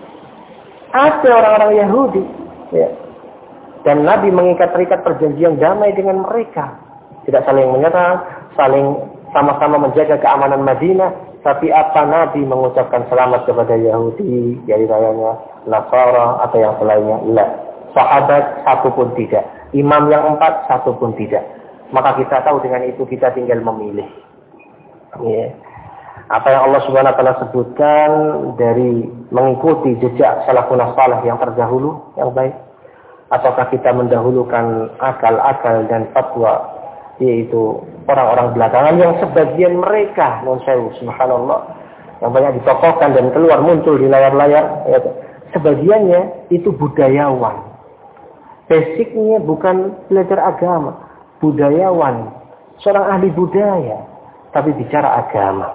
Ada orang-orang Yahudi, ya. Dan Nabi mengikat terikat perjanjian damai dengan mereka. Tidak saling menyerang, saling sama-sama menjaga keamanan Madinah. Tapi apa Nabi mengucapkan selamat kepada Yahudi, dari rayanya Nasara atau yang selainnya? Tidak. Sahabat satu pun tidak. Imam yang empat satu pun tidak. Maka kita tahu dengan itu kita tinggal memilih. Ya. Apa yang Allah Subhanahu wa taala sebutkan dari mengikuti jejak salafun salih yang terdahulu yang baik, ataukah kita mendahulukan akal-akal dan fatwa yaitu orang-orang belakangan yang sebagian mereka non sewu subhanallah yang banyak ditokohkan dan keluar muncul di layar-layar, ya, sebagiannya itu budayawan. Basicnya bukan belajar agama, budayawan, seorang ahli budaya, tapi bicara agama.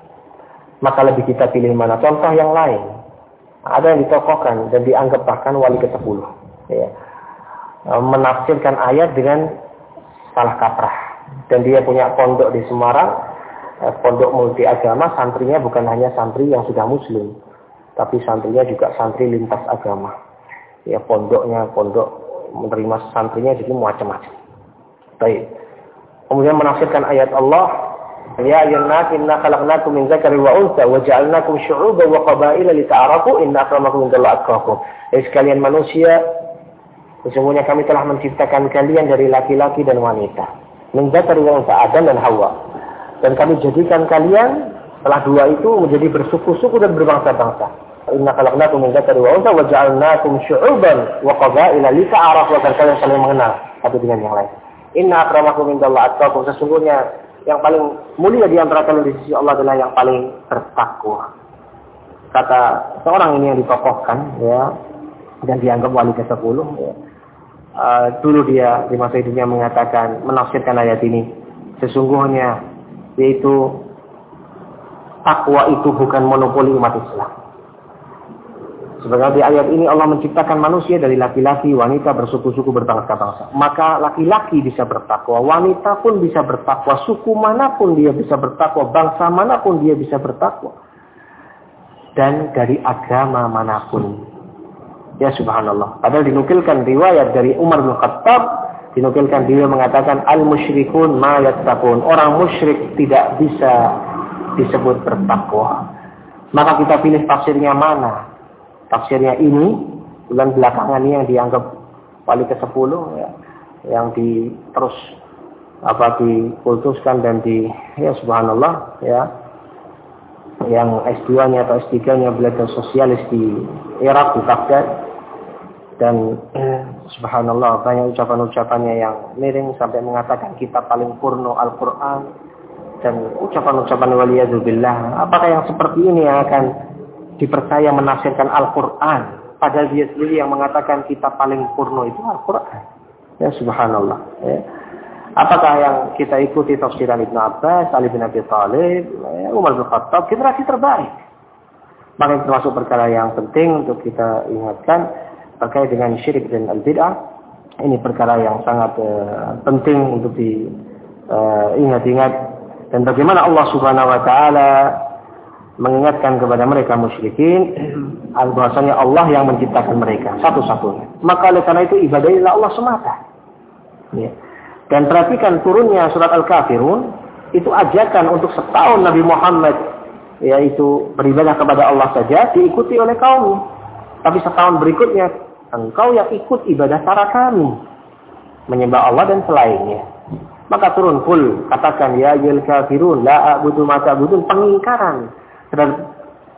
Maka lebih kita pilih mana? Contoh yang lain. Ada yang ditokohkan dan dianggap bahkan wali kesepuluh. Ya. Menafsirkan ayat dengan salah kaprah. Dan dia punya pondok di Semarang, pondok multi agama, santrinya bukan hanya santri yang sudah muslim, tapi santrinya juga santri lintas agama. Ya, pondoknya pondok menerima santrinya jadi macam-macam. Baik. Kemudian menafsirkan ayat Allah, ya ayyuhan nas inna khalaqnakum min dzakarin wa untha wa ja'alnakum syu'uban wa qabaila lita'arafu inna akramakum indallahi atqakum. Eh sekalian manusia, sesungguhnya kami telah menciptakan kalian dari laki-laki dan wanita. Min dzakarin wa untha, Adam dan Hawa. Dan kami jadikan kalian setelah dua itu menjadi bersuku-suku dan berbangsa-bangsa. Inna khalaqnakum min dzakarin wa untha wa ja'alnakum syu'uban wa qabaila lita'arafu, agar kalian saling mengenal satu dengan yang lain. Inna akramakum indallahi atqakum, sesungguhnya yang paling mulia di antara kalian di sisi Allah adalah yang paling bertakwa. Kata seorang ini yang ditokohkan, ya, dan dianggap wali kesepuluh, ya. Uh, dulu dia di masa hidupnya mengatakan, menafsirkan ayat ini, sesungguhnya yaitu takwa itu bukan monopoli umat Islam. Sebagai di ayat ini Allah menciptakan manusia dari laki-laki, wanita, bersuku-suku, berbangsa-bangsa. Maka laki-laki bisa bertakwa, wanita pun bisa bertakwa, suku manapun dia bisa bertakwa, bangsa manapun dia bisa bertakwa. Dan dari agama manapun Ya subhanallah. Padahal dinukilkan riwayat dari Umar bin Khattab, dinukilkan dia mengatakan al-musyrikun ma yattaqun. Orang musyrik tidak bisa disebut bertakwa. Maka kita pilih tafsirnya mana? Tafsirnya ini, bulan belakangan ini yang dianggap wali ke sepuluh ya, yang di terus apa dikultuskan dan di ya subhanallah ya, yang S dua-nya atau S tiga-nya belajar sosialis di Irak, di Baghdad. Dan eh, subhanallah banyak ucapan-ucapannya yang miring sampai mengatakan kita paling purno Al-Quran, dan ucapan-ucapan waliyadzubillah. Apakah yang seperti ini yang akan dipercaya menafsirkan Al-Quran, padahal dia sendiri yang mengatakan kita paling purno itu Al-Quran. Ya subhanallah ya. Apakah yang kita ikuti tafsiran Ibnu Abbas, Ali bin Abi Thalib, ya, Umar bin Khattab, generasi terbaik. Maka itu termasuk perkara yang penting untuk kita ingatkan terkait dengan syirik dan al-bid'ah. Ini perkara yang sangat uh, penting untuk diingat-ingat. Uh, dan bagaimana Allah Subhanahu wa taala mengingatkan kepada mereka musyrikin bahwasanya Allah yang menciptakan mereka satu-satunya. Maka oleh karena itu ibadahlah Allah semata. Ya. Dan perhatikan turunnya surat Al-Kafirun, itu ajakan untuk setahun Nabi Muhammad yaitu beribadah kepada Allah saja diikuti oleh kaum. Tapi setahun berikutnya engkau yang ikut ibadah cara kami, menyembah Allah dan selainnya. Maka turun kul, katakan ya ayyuhal kafirun la a'budu ma ta'budun, pengingkaran terhadap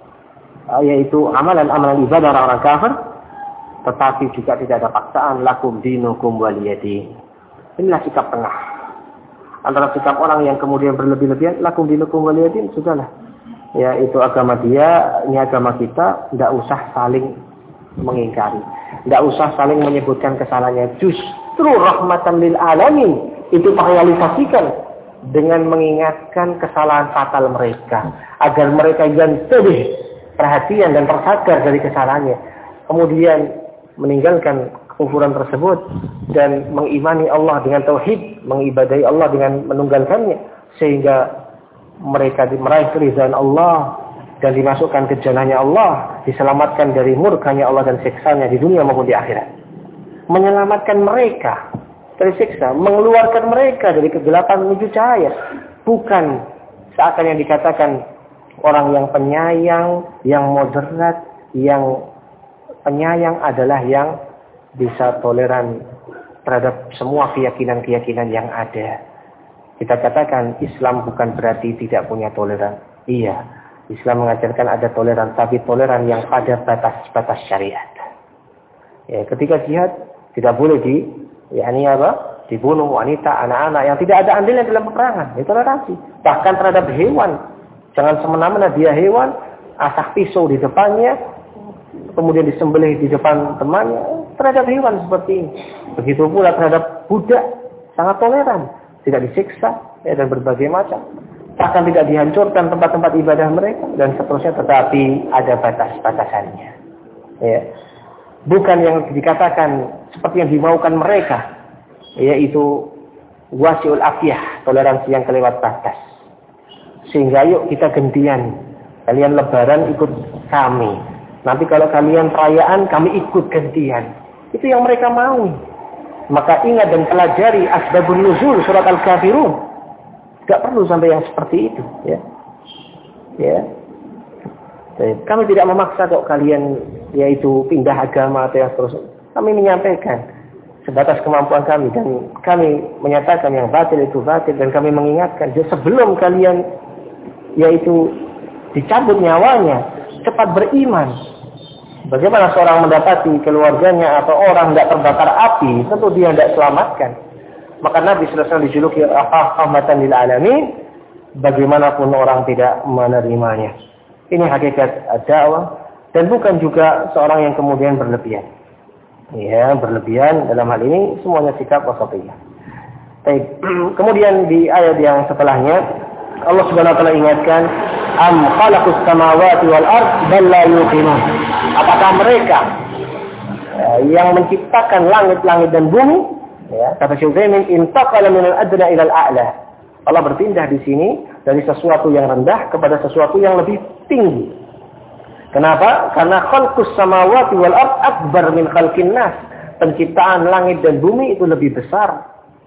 yaitu amalan-amalan ibadah orang-orang kafir, tetapi juga tidak ada paksaan, lakum dinukum waliyadin. Inilah sikap tengah antara sikap orang yang kemudian berlebih-lebihan, lakum dinukum waliyadin, sudahlah ya itu agama dia, ini agama kita, tidak usah saling mengingkari, tidak usah saling menyebutkan kesalahannya. Justru rahmatan lil alamin itu merealisasikan dengan mengingatkan kesalahan fatal mereka, agar mereka yang lebih perhatian dan tersadar dari kesalahannya, kemudian meninggalkan kekufuran tersebut dan mengimani Allah dengan tauhid, mengibadahi Allah dengan menunggalkannya, sehingga mereka meraih keridhaan Allah dan dimasukkan ke jannahnya Allah, diselamatkan dari murkanya Allah dan siksanya di dunia maupun di akhirat. Menyelamatkan mereka dari siksa, mengeluarkan mereka dari kegelapan menuju cahaya. Bukan seakan yang dikatakan orang yang penyayang, yang moderat, yang penyayang adalah yang bisa toleran terhadap semua keyakinan-keyakinan yang ada. Kita katakan Islam bukan berarti tidak punya toleran. Iya, Islam mengajarkan ada toleran, tapi toleran yang pada batas-batas syariat. Ya, ketika jihad tidak boleh di, ya ini apa? Dibunuh wanita, anak-anak yang tidak ada andilnya dalam peperangan. Itu toleransi. Bahkan terhadap hewan, jangan semena-mena dia hewan, asah pisau di depannya, kemudian disembelih di depan temannya. Terhadap hewan seperti ini. Begitu pula terhadap budak, sangat toleran. Tidak disiksa ya, dan berbagai macam. Bahkan tidak dihancurkan tempat-tempat ibadah mereka dan seterusnya, tetapi ada batas-batasannya. Ya. Bukan yang dikatakan seperti yang dimaukan mereka, yaitu wasiul afiyah, toleransi yang kelewat batas. Sehingga yuk kita gantian. Kalian lebaran ikut kami. Nanti kalau kalian perayaan kami ikut gantian. Itu yang mereka mau. Maka ingat dan pelajari asbabun nuzul surat Al-Kafirun. Tidak perlu sampai yang seperti itu. Ya. Ya. Kami tidak memaksa kok kalian yaitu pindah agama atau yang terus. Kami menyampaikan sebatas kemampuan kami dan kami menyatakan yang batil itu batil dan kami mengingatkan sebelum kalian yaitu dicabut nyawanya cepat beriman. Bagaimana seorang mendapati keluarganya atau orang tidak terbakar api, tentu dia tidak selamatkan. Maka Nabi sallallahu alaihi wasallam dijuluki rahmatan lil alamin, bagaimanapun orang tidak menerimanya. Ini hakikat dakwah dan bukan juga seorang yang kemudian berlebihan. Ya, berlebihan dalam hal ini semuanya sikap wasatiyah. Baik. Kemudian di ayat yang setelahnya Allah Subhanahu wa taala ingatkan, am khalaqus samawati wal ard bal la yuqinun. Apakah mereka ya, yang menciptakan langit-langit dan bumi, ya, kata Syekh Utsaimin, intaqala minal adna ilal a'la. Allah berpindah di sini dari sesuatu yang rendah kepada sesuatu yang lebih tinggi. Kenapa? Karena khalqus samawati wal ard akbar min khalqin nas. Penciptaan langit dan bumi itu lebih besar,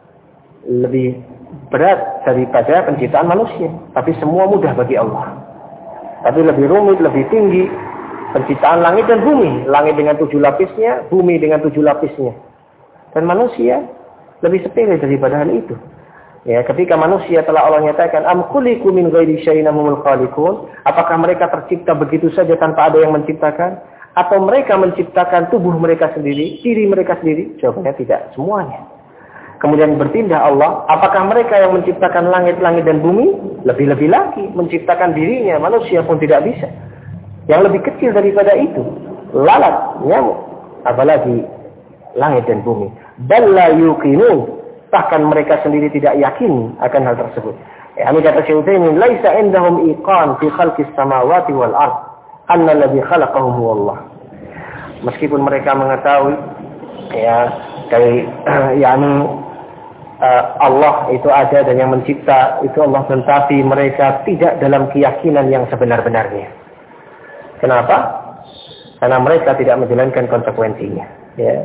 lebih berat daripada penciptaan manusia. Tapi semua mudah bagi Allah. Tapi lebih rumit, lebih tinggi penciptaan langit dan bumi. Langit dengan tujuh lapisnya, bumi dengan tujuh lapisnya. Dan manusia lebih sepele daripada hal itu. Ya, ketika manusia telah Allah nyatakan, am khuliqu min ghairi syai'in humul khaliqun, apakah mereka tercipta begitu saja tanpa ada yang menciptakan, atau mereka menciptakan tubuh mereka sendiri, diri mereka sendiri? Jawabannya tidak semuanya. Kemudian berpindah Allah, apakah mereka yang menciptakan langit-langit dan bumi? Lebih-lebih lagi menciptakan dirinya, manusia pun tidak bisa. Yang lebih kecil daripada itu, lalat, nyamuk, apalagi langit dan bumi. Bal la yuqinun, bahkan mereka sendiri tidak yakin akan hal tersebut. Ya, ini kata Syekh Utsaimin, laisa indahum iqan fi khalqis samawati wal ard, anna alladhi khalaqahum huwa Allah. Meskipun mereka mengetahui ya dari uh, yakni uh, Allah itu ada dan yang mencipta itu Allah, tetapi mereka tidak dalam keyakinan yang sebenar-benarnya. Kenapa? Karena mereka tidak menjalankan konsekuensinya. Ya.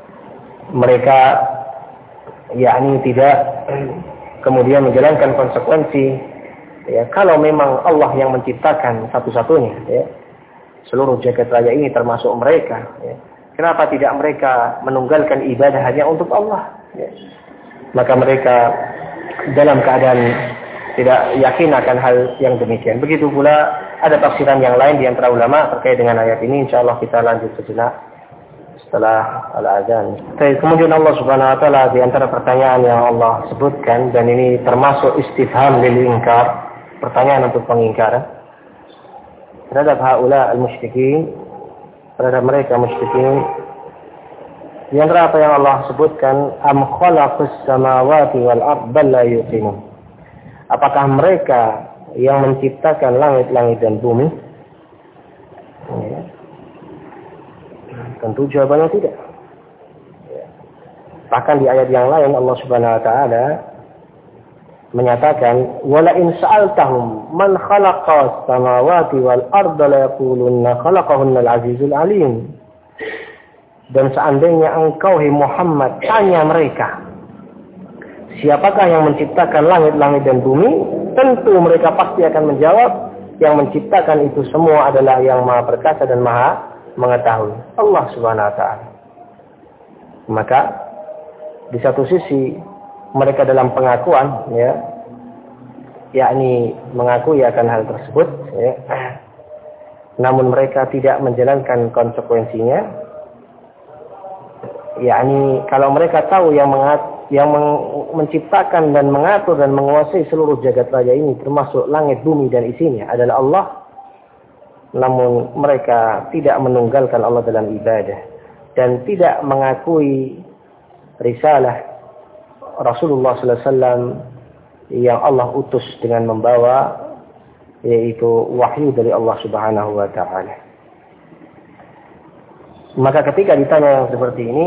Mereka yakni tidak kemudian menjalankan konsekuensi. Ya, kalau memang Allah yang menciptakan satu-satunya, ya, seluruh jagat raya ini termasuk mereka, ya, kenapa tidak mereka menunggalkan ibadah hanya untuk Allah? Ya. Maka mereka dalam keadaan tidak yakin akan hal yang demikian. Begitu pula ada tafsiran yang lain di antara ulama terkait dengan ayat ini. Insyaallah kita lanjut sejenak setelah al-adzan. Kemudian Allah Subhanahu wa taala di antara pertanyaan yang Allah sebutkan, dan ini termasuk istifham lil inkar, pertanyaan untuk pengingkaran terhadap haula al-musyrikin, terhadap mereka musyrikin. Di antara apa yang Allah sebutkan, am khalaqus samawati wal ard bal la yuqinun. Apakah mereka yang menciptakan langit-langit dan bumi? Ya. Tentu jawabannya tidak. Bahkan di ayat yang lain Allah Subhanahu wa taala menyatakan, wala in sa'altahum man khalaqas samawati wal arda la yaqulunna khalaqahunna al-azizul alim. Dan seandainya engkau hai Muhammad tanya mereka, siapakah yang menciptakan langit-langit dan bumi? Tentu mereka pasti akan menjawab, yang menciptakan itu semua adalah yang Maha Perkasa dan Maha Mengetahui, Allah Subhanahu wa taala. Maka di satu sisi mereka dalam pengakuan, ya, yakni mengakui akan hal tersebut, ya, namun mereka tidak menjalankan konsekuensinya. Yakni kalau mereka tahu yang mengat, yang meng, menciptakan dan mengatur dan menguasai seluruh jagat raya ini, termasuk langit, bumi dan isinya, adalah Allah, namun mereka tidak menunggalkan Allah dalam ibadah dan tidak mengakui risalah Rasulullah sallallahu alaihi wasallam yang Allah utus dengan membawa, yaitu wahyu dari Allah Subhanahu wa taala. Maka ketika ditanya yang seperti ini,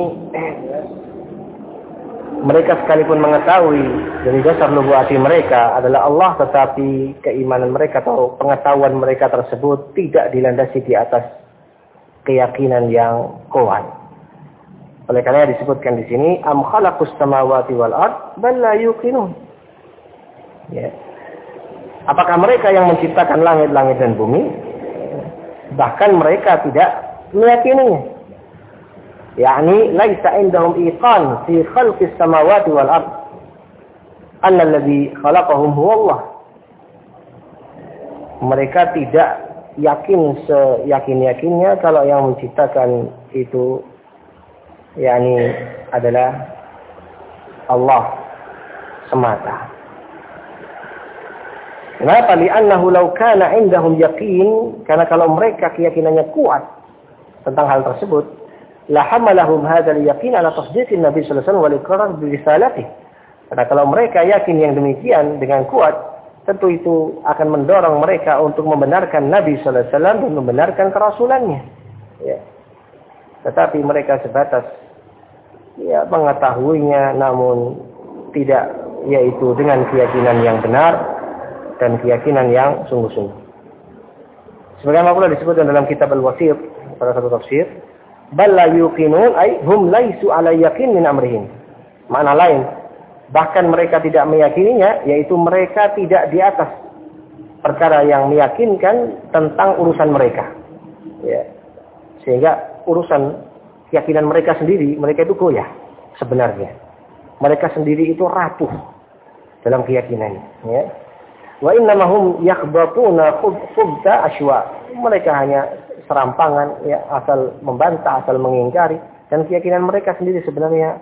mereka sekalipun mengetahui dari dasar nubuati mereka adalah Allah, tetapi keimanan mereka atau pengetahuan mereka tersebut tidak dilandasi di atas keyakinan yang kuat. Oleh karena disebutkan di sini, am khalaqus samawati wal ard bal la yuqinun. Ya. Apakah mereka yang menciptakan langit-langit dan bumi? Bahkan mereka tidak meyakininya. Yani laisa indahum iqan fi khalqis samawati wal ard anna alladhi khalaqahum huwa Allah. Mereka tidak yakin seyakin-yakinnya kalau yang menciptakan itu yakni adalah Allah semata. Kenapa? Li'annahu law kana indahum yaqin, karena kalau mereka keyakinannya kuat tentang hal tersebut, la hamalahum hadzal yaqin ala tasdiqin Nabi sallallahu alaihi wasallam wal iqrar bi risalatihi. Karena kalau mereka yakin yang demikian dengan kuat, tentu itu akan mendorong mereka untuk membenarkan Nabi sallallahu alaihi wasallam dan membenarkan kerasulannya. Ya. Tetapi mereka sebatas ya mengetahuinya, namun tidak, yaitu dengan keyakinan yang benar dan keyakinan yang sungguh-sungguh. Sebagaimana pula disebutkan dalam kitab Al-Wasit pada satu tafsir, bal la yuqinun ay hum laisu ala yaqin min amrihim. Makna lain, bahkan mereka tidak meyakininya, yaitu mereka tidak di atas perkara yang meyakinkan tentang urusan mereka. Ya. Sehingga urusan keyakinan mereka sendiri, mereka itu goyah sebenarnya. Mereka sendiri itu rapuh dalam keyakinannya. Ya. Wa innamahum yakhbatuna khubta ashwa. Mereka hanya serampangan, ya, asal membantah, asal mengingkari, dan keyakinan mereka sendiri sebenarnya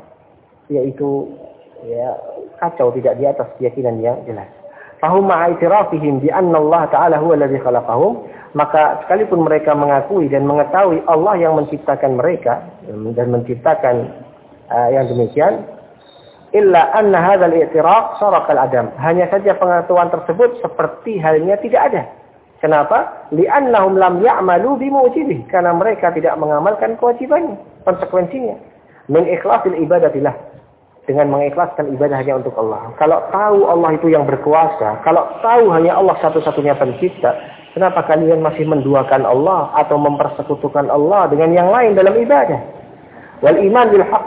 yaitu ya kacau, tidak di atas keyakinan yang jelas. Fahum ma'aitirafihim bi anna Allah Ta'ala huwa alladhi khalaqahum, maka sekalipun mereka mengakui dan mengetahui Allah yang menciptakan mereka dan menciptakan uh, yang demikian, illa anna hadzal i'tiraf sarakal adam. Hanya saja pengetahuan tersebut seperti halnya tidak ada. Kenapa? Li'annahum lam ya'malu bimujibihi, karena mereka tidak mengamalkan kewajibannya, konsekuensinya. Min ikhlasil ibadatillah, dengan mengikhlaskan ibadah hanya untuk Allah. Kalau tahu Allah itu yang berkuasa, kalau tahu hanya Allah satu-satunya pencipta, kenapa kalian masih menduakan Allah atau mempersekutukan Allah dengan yang lain dalam ibadah? Wal iman bil haqq.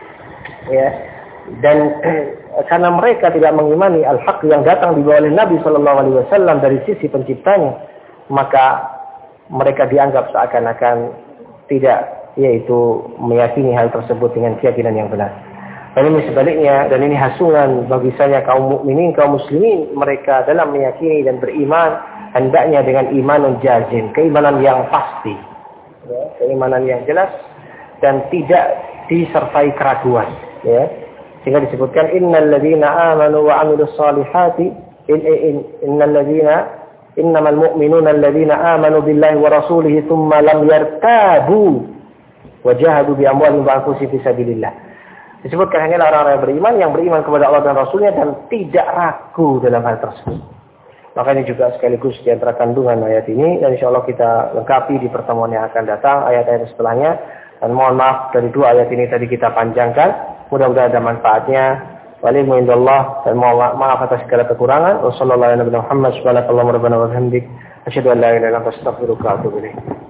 Ya. Dan karena mereka tidak mengimani al-haq yang datang dibawa oleh Nabi Shallallahu Alaihi Wasallam dari sisi penciptanya, maka mereka dianggap seakan-akan tidak, yaitu meyakini hal tersebut dengan keyakinan yang benar. Dan ini sebaliknya, dan ini hasungan bagi saya kaum mukminin, kaum muslimin, mereka dalam meyakini dan beriman hendaknya dengan iman jazim, keimanan yang pasti, ya, keimanan yang jelas dan tidak disertai keraguan, ya. Sehingga disebutkan innal ladzina amanu wa 'amilus solihati in, in, innal ladzina innamal mu'minuna alladzina amanu billahi wa rasulihi tsumma lam yartabu wa jahadu bi amwalihim wa anfusihim fi sabilillah. Disebutkan hanyalah orang-orang yang beriman, yang beriman kepada Allah dan Rasulnya dan tidak ragu dalam hal tersebut. Makanya juga sekaligus di antara kandungan ayat ini, dan insyaAllah kita lengkapi di pertemuan yang akan datang, ayat-ayat setelahnya. Dan mohon maaf dari dua ayat ini tadi kita panjangkan. Mudah-mudahan ada manfaatnya. Walillahi indallah, dan mohon maaf atas segala kekurangan. Wassallallahu ala nabiyina Muhammad subhanakallahumma rabbana wa bihamdik asyhadu an la ilaha illa anta astaghfiruka wa atubu ilaik.